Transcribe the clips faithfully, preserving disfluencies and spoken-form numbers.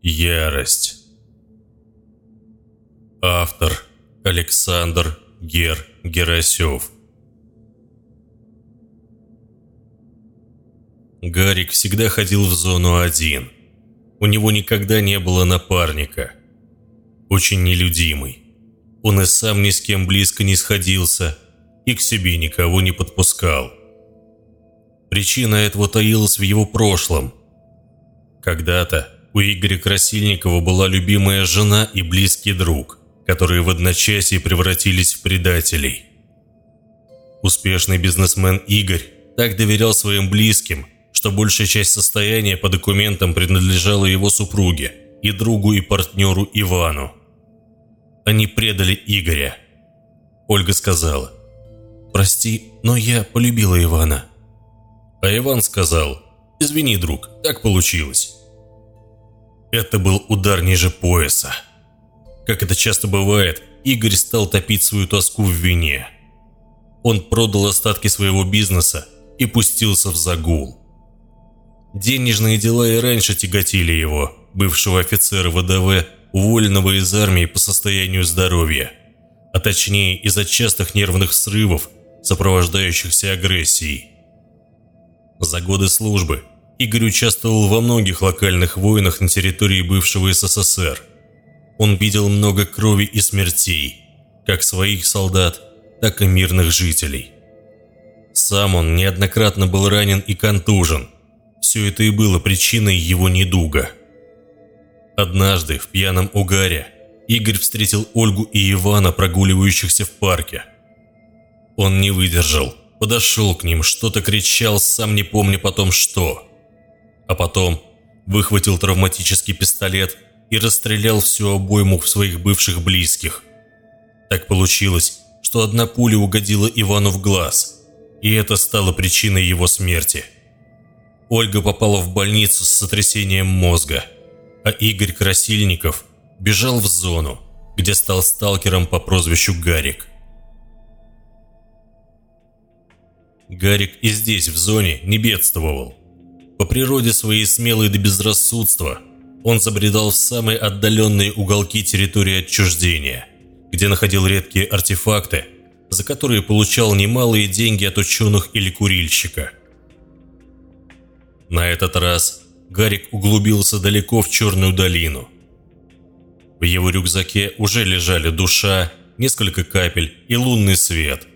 Ярость. Автор Александр Гер Герасев. Гарик всегда ходил в зону один. У него никогда не было напарника. Очень нелюдимый. Он и сам ни с кем близко не сходился, и к себе никого не подпускал. Причина этого таилась в его прошлом. Когда-то у Игоря Красильникова была любимая жена и близкий друг, которые в одночасье превратились в предателей. Успешный бизнесмен Игорь так доверял своим близким, что большая часть состояния по документам принадлежала его супруге и другу и партнеру Ивану. Они предали Игоря. Ольга сказала: «Прости, но я полюбила Ивана». А Иван сказал: «Извини, друг, так получилось». Это был удар ниже пояса. Как это часто бывает, Игорь стал топить свою тоску в вине. Он продал остатки своего бизнеса и пустился в загул. Денежные дела и раньше тяготили его, бывшего офицера ВДВ, уволенного из армии по состоянию здоровья, а точнее из-за частых нервных срывов, сопровождающихся агрессией. За годы службы Игорь участвовал во многих локальных войнах на территории бывшего СССР. Он видел много крови и смертей, как своих солдат, так и мирных жителей. Сам он неоднократно был ранен и контужен. Все это и было причиной его недуга. Однажды в пьяном угаре Игорь встретил Ольгу и Ивана, прогуливающихся в парке. Он не выдержал, подошел к ним, что-то кричал, сам не помня потом что. А потом выхватил травматический пистолет и расстрелял всю обойму в своих бывших близких. Так получилось, что одна пуля угодила Ивану в глаз, и это стало причиной его смерти. Ольга попала в больницу с сотрясением мозга, а Игорь Красильников бежал в зону, где стал сталкером по прозвищу Гарик. Гарик и здесь, в зоне, не бедствовал. По природе своей смелой до безрассудства он забредал в самые отдаленные уголки территории отчуждения, где находил редкие артефакты, за которые получал немалые деньги от ученых или курильщика. На этот раз Гарик углубился далеко в Черную долину. В его рюкзаке уже лежали душа, несколько капель и лунный свет.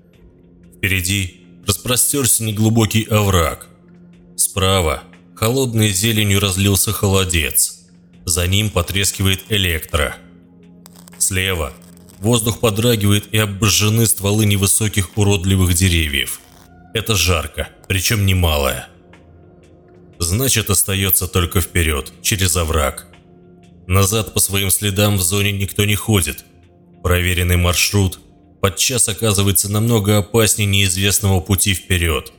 Впереди распростерся неглубокий овраг. Справа холодной зеленью разлился холодец. За ним потрескивает электро. Слева воздух подрагивает и обожжены стволы невысоких уродливых деревьев. Это жарко, причем немалое. Значит, остается только вперед, через овраг. Назад по своим следам в зоне никто не ходит. Проверенный маршрут подчас оказывается намного опаснее неизвестного пути вперед.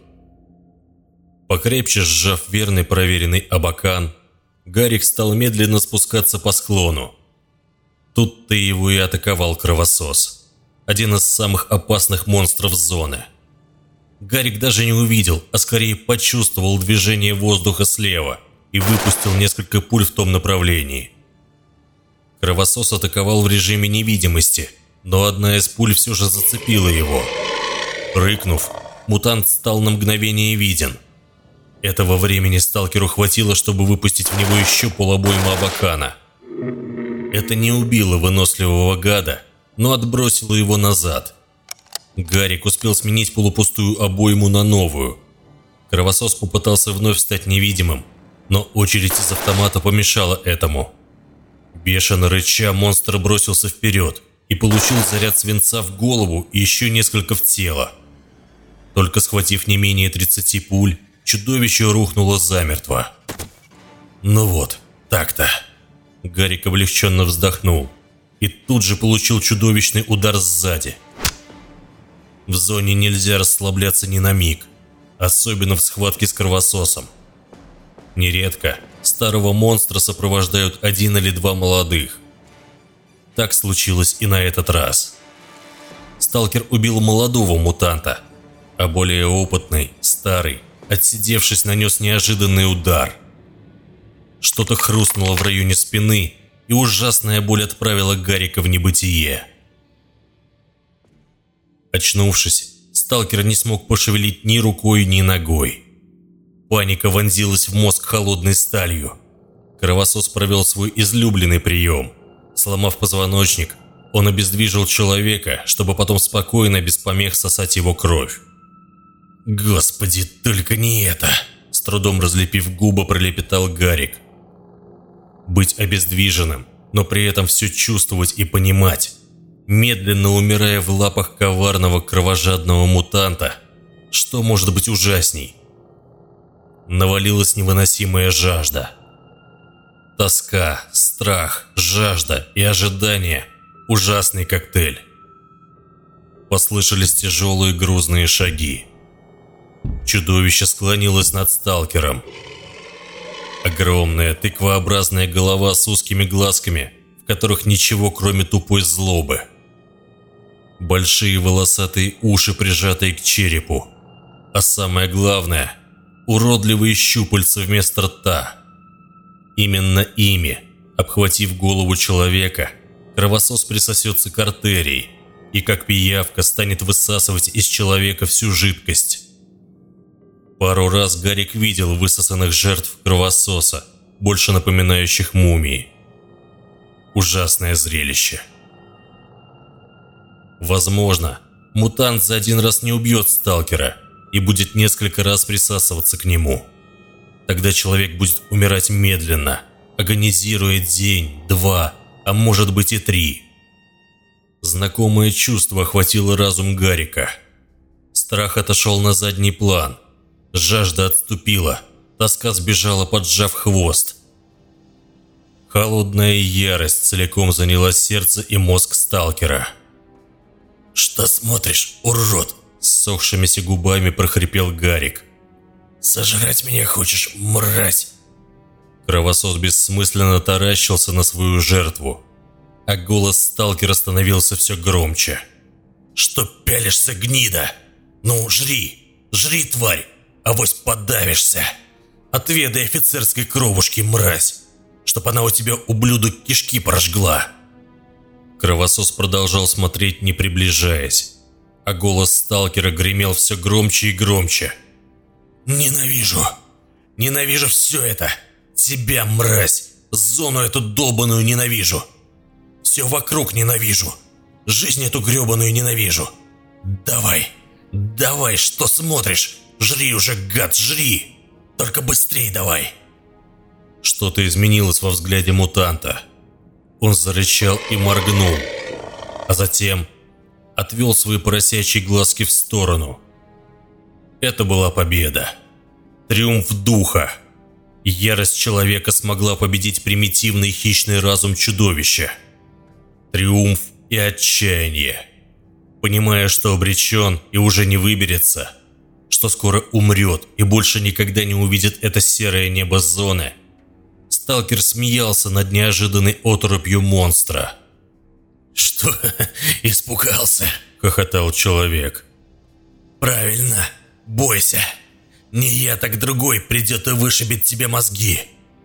Покрепче сжав верный проверенный абакан, Гарик стал медленно спускаться по склону. Тут-то его и атаковал кровосос, один из самых опасных монстров зоны. Гарик даже не увидел, а скорее почувствовал движение воздуха слева и выпустил несколько пуль в том направлении. Кровосос атаковал в режиме невидимости, но одна из пуль все же зацепила его. Рыкнув, мутант стал на мгновение виден. Этого времени сталкеру хватило, чтобы выпустить в него еще полобойму абакана. Это не убило выносливого гада, но отбросило его назад. Гарик успел сменить полупустую обойму на новую. Кровосос попытался вновь стать невидимым, но очередь из автомата помешала этому. Бешено рыча, монстр бросился вперед и получил заряд свинца в голову и еще несколько в тело. Только схватив не менее тридцати пуль, чудовище рухнуло замертво. Ну вот, так-то. Гарик облегченно вздохнул и тут же получил чудовищный удар сзади. В зоне нельзя расслабляться ни на миг, особенно в схватке с кровососом. Нередко старого монстра сопровождают один или два молодых. Так случилось и на этот раз. Сталкер убил молодого мутанта, а более опытный, старый, отсидевшись, нанес неожиданный удар. Что-то хрустнуло в районе спины, и ужасная боль отправила Гарика в небытие. Очнувшись, сталкер не смог пошевелить ни рукой, ни ногой. Паника вонзилась в мозг холодной сталью. Кровосос провел свой излюбленный прием. Сломав позвоночник, он обездвижил человека, чтобы потом спокойно, без помех сосать его кровь. «Господи, только не это!» – с трудом разлепив губы, пролепетал Гарик. Быть обездвиженным, но при этом все чувствовать и понимать, медленно умирая в лапах коварного кровожадного мутанта, что может быть ужасней? Навалилась невыносимая жажда. Тоска, страх, жажда и ожидание – ужасный коктейль. Послышались тяжелые грузные шаги. Чудовище склонилось над сталкером. Огромная тыквообразная голова с узкими глазками, в которых ничего, кроме тупой злобы. Большие волосатые уши, прижатые к черепу. А самое главное – уродливые щупальца вместо рта. Именно ими, обхватив голову человека, кровосос присосется к артерии и, как пиявка, станет высасывать из человека всю жидкость. Пару раз Гарик видел высосанных жертв кровососа, больше напоминающих мумии. Ужасное зрелище. Возможно, мутант за один раз не убьет сталкера и будет несколько раз присасываться к нему. Тогда человек будет умирать медленно, агонизируя день, два, а может быть и три. Знакомое чувство охватило разум Гарика. Страх отошел на задний план. Жажда отступила, тоска сбежала, поджав хвост. Холодная ярость целиком заняла сердце и мозг сталкера. «Что смотришь, урод?» – ссохшимися губами прохрипел Гарик. «Сожрать меня хочешь, мразь?» Кровосос бессмысленно таращился на свою жертву, а голос сталкера становился все громче. «Что пялишься, гнида? Ну, жри, жри, тварь, авось подавишься. Отведай офицерской кровушки, мразь, чтоб она у тебя, ублюдок, кишки прожгла». Кровосос продолжал смотреть, не приближаясь, а голос сталкера гремел все громче и громче. «Ненавижу! Ненавижу все это! Тебя, мразь! Зону эту долбаную ненавижу! Все вокруг ненавижу! Жизнь эту гребаную ненавижу! Давай! Давай, что смотришь? Жри уже, гад, жри! Только быстрей давай!» Что-то изменилось во взгляде мутанта. Он зарычал и моргнул, а затем отвел свои поросячьи глазки в сторону. Это была победа. Триумф духа. Ярость человека смогла победить примитивный хищный разум чудовища. Триумф и отчаяние. Понимая, что обречен и уже не выберется, что скоро умрет и больше никогда не увидит это серое небо зоны, сталкер смеялся над неожиданной оторопью монстра. «Что, испугался?» – хохотал человек. «Правильно, бойся. Не я, так другой придет и вышибет тебе мозги.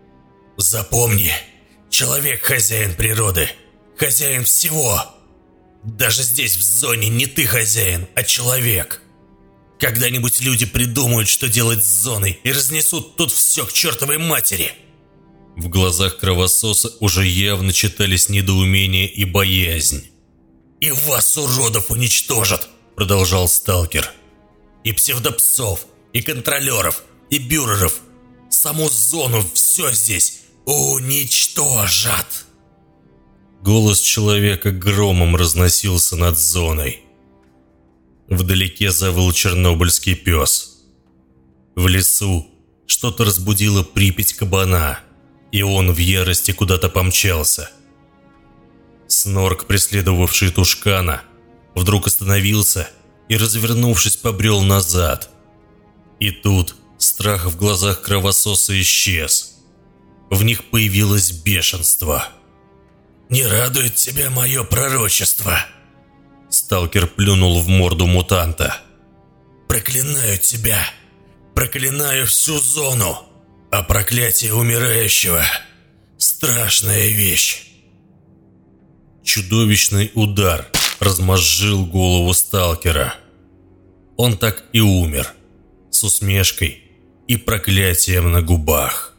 Запомни, человек хозяин природы, хозяин всего. Даже здесь, в зоне, не ты хозяин, а человек. Когда-нибудь люди придумают, что делать с зоной, и разнесут тут все к чертовой матери». В глазах кровососа уже явно читались недоумение и боязнь. «И вас, уродов, уничтожат», — продолжал сталкер. «И псевдопсов, и контролеров, и бюреров. Саму зону, все здесь уничтожат». Голос человека громом разносился над зоной. Вдалеке завыл чернобыльский пес. В лесу что-то разбудило Припять кабана, и он в ярости куда-то помчался. Снорк, преследовавший тушкана, вдруг остановился и, развернувшись, побрел назад. И тут страх в глазах кровососа исчез. В них появилось бешенство. «Не радует тебя мое пророчество?» Сталкер плюнул в морду мутанта. «Проклинаю тебя! Проклинаю всю зону! А проклятие умирающего – страшная вещь. Чудовищный удар размозжил голову сталкера. Он так и умер, с усмешкой и проклятием на губах.